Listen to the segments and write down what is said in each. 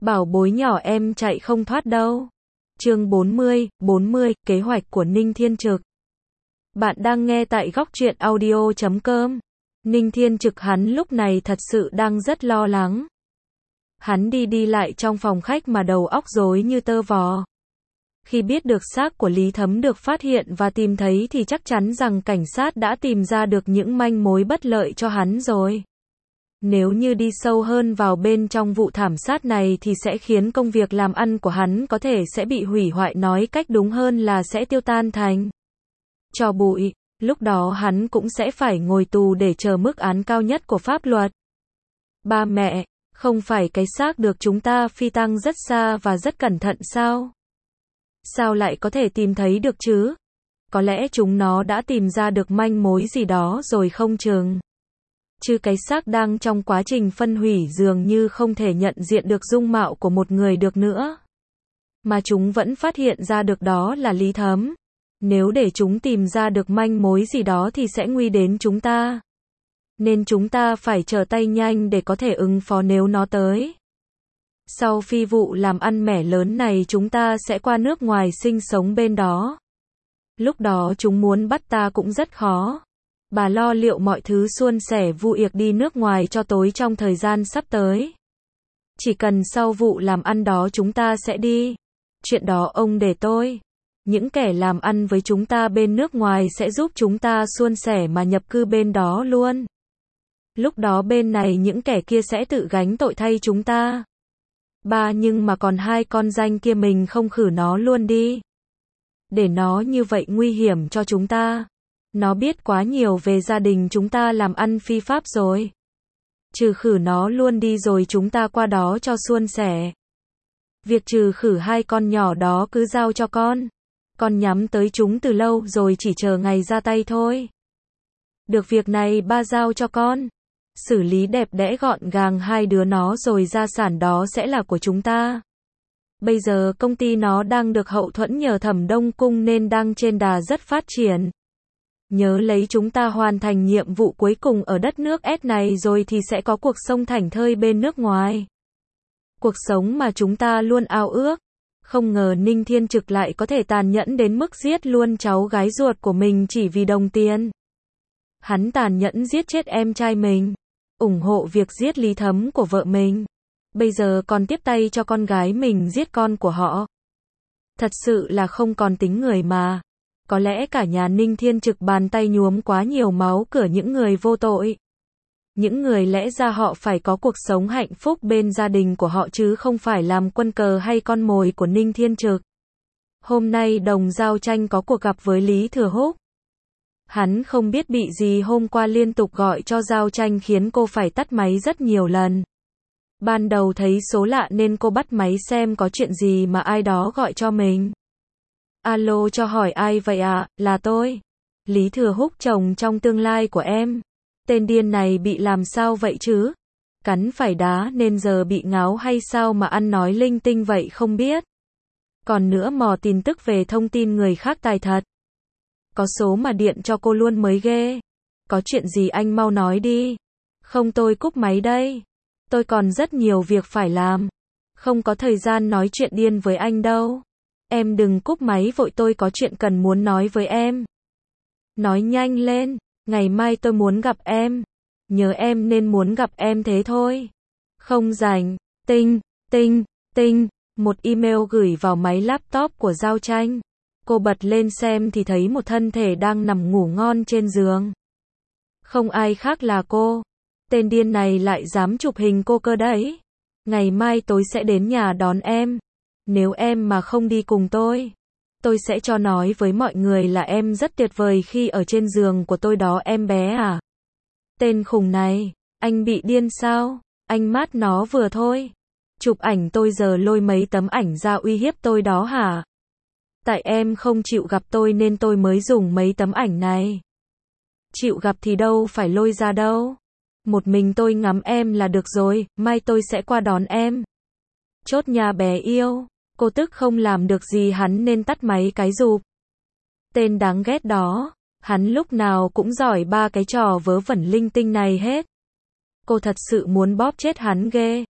Bảo bối nhỏ em chạy không thoát đâu. Chương 40, kế hoạch của Ninh Thiên Trực. Bạn đang nghe tại Góc Truyện Audio.com. Ninh Thiên Trực hắn lúc này thật sự đang rất lo lắng. Hắn đi lại trong phòng khách mà đầu óc rối như tơ vò. Khi biết được xác của Lý Thấm được phát hiện và tìm thấy thì chắc chắn rằng cảnh sát đã tìm ra được những manh mối bất lợi cho hắn rồi. Nếu như đi sâu hơn vào bên trong vụ thảm sát này thì sẽ khiến công việc làm ăn của hắn có thể sẽ bị hủy hoại, nói cách đúng hơn là sẽ tiêu tan thành tro bụi. Lúc đó hắn cũng sẽ phải ngồi tù để chờ mức án cao nhất của pháp luật. Ba mẹ, không phải cái xác được chúng ta phi tang rất xa và rất cẩn thận sao? Sao lại có thể tìm thấy được chứ? Có lẽ chúng nó đã tìm ra được manh mối gì đó rồi không chừng. Chứ cái xác đang trong quá trình phân hủy dường như không thể nhận diện được dung mạo của một người được nữa. Mà chúng vẫn phát hiện ra được đó là Lý Thấm. Nếu để chúng tìm ra được manh mối gì đó thì sẽ nguy đến chúng ta. Nên chúng ta phải trở tay nhanh để có thể ứng phó nếu nó tới. Sau phi vụ làm ăn mẻ lớn này chúng ta sẽ qua nước ngoài sinh sống bên đó. Lúc đó chúng muốn bắt ta cũng rất khó. Bà lo liệu mọi thứ suôn sẻ vụ việc đi nước ngoài cho tối trong thời gian sắp tới. Chỉ cần sau vụ làm ăn đó chúng ta sẽ đi. Chuyện đó ông để tôi. Những kẻ làm ăn với chúng ta bên nước ngoài sẽ giúp chúng ta suôn sẻ mà nhập cư bên đó luôn. Lúc đó bên này những kẻ kia sẽ tự gánh tội thay chúng ta. Ba, nhưng mà còn hai con danh kia mình không khử nó luôn đi. Để nó như vậy nguy hiểm cho chúng ta. Nó biết quá nhiều về gia đình chúng ta làm ăn phi pháp rồi. Trừ khử nó luôn đi rồi chúng ta qua đó cho suôn sẻ. Việc trừ khử hai con nhỏ đó cứ giao cho con. Con nhắm tới chúng từ lâu rồi chỉ chờ ngày ra tay thôi. Được việc này ba giao cho con. Xử lý đẹp đẽ gọn gàng hai đứa nó rồi gia sản đó sẽ là của chúng ta. Bây giờ công ty nó đang được hậu thuẫn nhờ Thẩm Đông Cung nên đang trên đà rất phát triển. Nhớ lấy chúng ta hoàn thành nhiệm vụ cuối cùng ở đất nước S này rồi thì sẽ có cuộc sống thảnh thơi bên nước ngoài. Cuộc sống mà chúng ta luôn ao ước. Không ngờ Ninh Thiên Trực lại có thể tàn nhẫn đến mức giết luôn cháu gái ruột của mình chỉ vì đồng tiền. Hắn tàn nhẫn giết chết em trai mình. Ủng hộ việc giết Lý Thấm của vợ mình. Bây giờ còn tiếp tay cho con gái mình giết con của họ. Thật sự là không còn tính người mà. Có lẽ cả nhà Ninh Thiên Trực bàn tay nhuốm quá nhiều máu cửa những người vô tội. Những người lẽ ra họ phải có cuộc sống hạnh phúc bên gia đình của họ chứ không phải làm quân cờ hay con mồi của Ninh Thiên Trực. Hôm nay Đồng Giao Tranh có cuộc gặp với Lý Thừa Húc. Hắn không biết bị gì hôm qua liên tục gọi cho Giao Tranh khiến cô phải tắt máy rất nhiều lần. Ban đầu thấy số lạ nên cô bắt máy xem có chuyện gì mà ai đó gọi cho mình. Alo, cho hỏi ai vậy ạ? Là tôi. Lý Thừa Húc, chồng trong tương lai của em. Tên điên này bị làm sao vậy chứ? Cắn phải đá nên giờ bị ngáo hay sao mà ăn nói linh tinh vậy không biết. Còn nữa mò tin tức về thông tin người khác tài thật. Có số mà điện cho cô luôn mới ghê. Có chuyện gì anh mau nói đi. Không tôi cúp máy đây. Tôi còn rất nhiều việc phải làm. Không có thời gian nói chuyện điên với anh đâu. Em đừng cúp máy vội, tôi có chuyện cần muốn nói với em. Nói nhanh lên, ngày mai tôi muốn gặp em. Nhớ em nên muốn gặp em thế thôi. Không rảnh. Tinh. Một email gửi vào máy laptop của Giao Tranh. Cô bật lên xem thì thấy một thân thể đang nằm ngủ ngon trên giường. Không ai khác là cô. Tên điên này lại dám chụp hình cô cơ đấy. Ngày mai tôi sẽ đến nhà đón em. Nếu em mà không đi cùng tôi sẽ cho nói với mọi người là em rất tuyệt vời khi ở trên giường của tôi đó em bé à. Tên khùng này, anh bị điên sao? Anh mát nó vừa thôi. Chụp ảnh tôi giờ lôi mấy tấm ảnh ra uy hiếp tôi đó hả? Tại em không chịu gặp tôi nên tôi mới dùng mấy tấm ảnh này. Chịu gặp thì đâu phải lôi ra đâu. Một mình tôi ngắm em là được rồi, mai tôi sẽ qua đón em. Chốt nha bé yêu. Cô tức không làm được gì hắn nên tắt máy cái rụp. Tên đáng ghét đó, hắn lúc nào cũng giỏi ba cái trò vớ vẩn linh tinh này hết. Cô thật sự muốn bóp chết hắn ghê.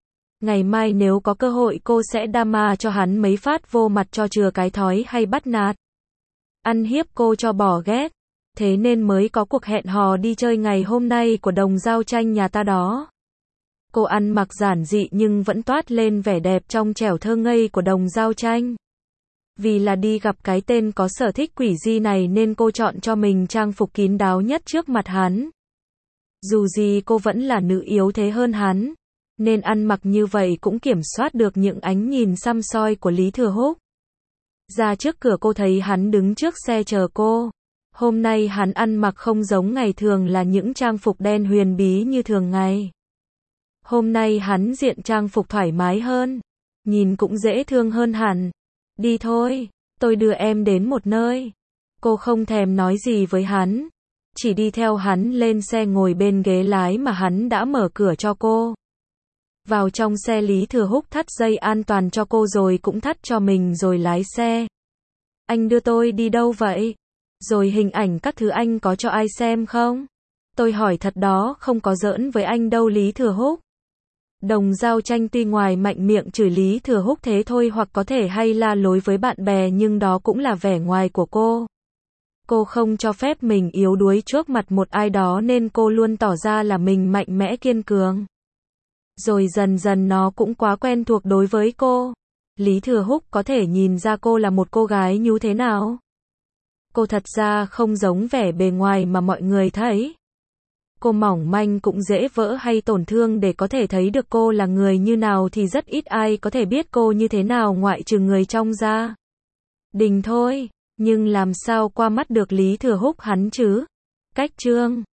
Ngày mai nếu có cơ hội cô sẽ drama cho hắn mấy phát vô mặt cho chừa cái thói hay bắt nạt. Ăn hiếp cô cho bỏ ghét. Thế nên mới có cuộc hẹn hò đi chơi ngày hôm nay của đồng giao tranh nhà ta đó. Cô ăn mặc giản dị nhưng vẫn toát lên vẻ đẹp trong trẻo thơ ngây của đồng giao tranh. Vì là đi gặp cái tên có sở thích quỷ di này nên cô chọn cho mình trang phục kín đáo nhất trước mặt hắn. Dù gì cô vẫn là nữ yếu thế hơn hắn, nên ăn mặc như vậy cũng kiểm soát được những ánh nhìn săm soi của Lý Thừa Húc. Ra trước cửa cô thấy hắn đứng trước xe chờ cô. Hôm nay hắn ăn mặc không giống ngày thường là những trang phục đen huyền bí như thường ngày. Hôm nay hắn diện trang phục thoải mái hơn, nhìn cũng dễ thương hơn hẳn. Đi thôi, tôi đưa em đến một nơi. Cô không thèm nói gì với hắn, chỉ đi theo hắn lên xe ngồi bên ghế lái mà hắn đã mở cửa cho cô. Vào trong xe Lý Thừa Húc thắt dây an toàn cho cô rồi cũng thắt cho mình rồi lái xe. Anh đưa tôi đi đâu vậy? Rồi hình ảnh các thứ anh có cho ai xem không? Tôi hỏi thật đó, không có giỡn với anh đâu Lý Thừa Húc. Đồng giao tranh tuy ngoài mạnh miệng chửi Lý Thừa Húc thế thôi hoặc có thể hay la lối với bạn bè nhưng đó cũng là vẻ ngoài của cô. Cô không cho phép mình yếu đuối trước mặt một ai đó nên cô luôn tỏ ra là mình mạnh mẽ kiên cường. Rồi dần dần nó cũng quá quen thuộc đối với cô. Lý Thừa Húc có thể nhìn ra cô là một cô gái như thế nào. Cô thật ra không giống vẻ bề ngoài mà mọi người thấy. Cô mỏng manh cũng dễ vỡ hay tổn thương để có thể thấy được cô là người như nào thì rất ít ai có thể biết cô như thế nào ngoại trừ người trong gia đình thôi. Nhưng làm sao qua mắt được Lý Thừa Húc hắn chứ? Cách chương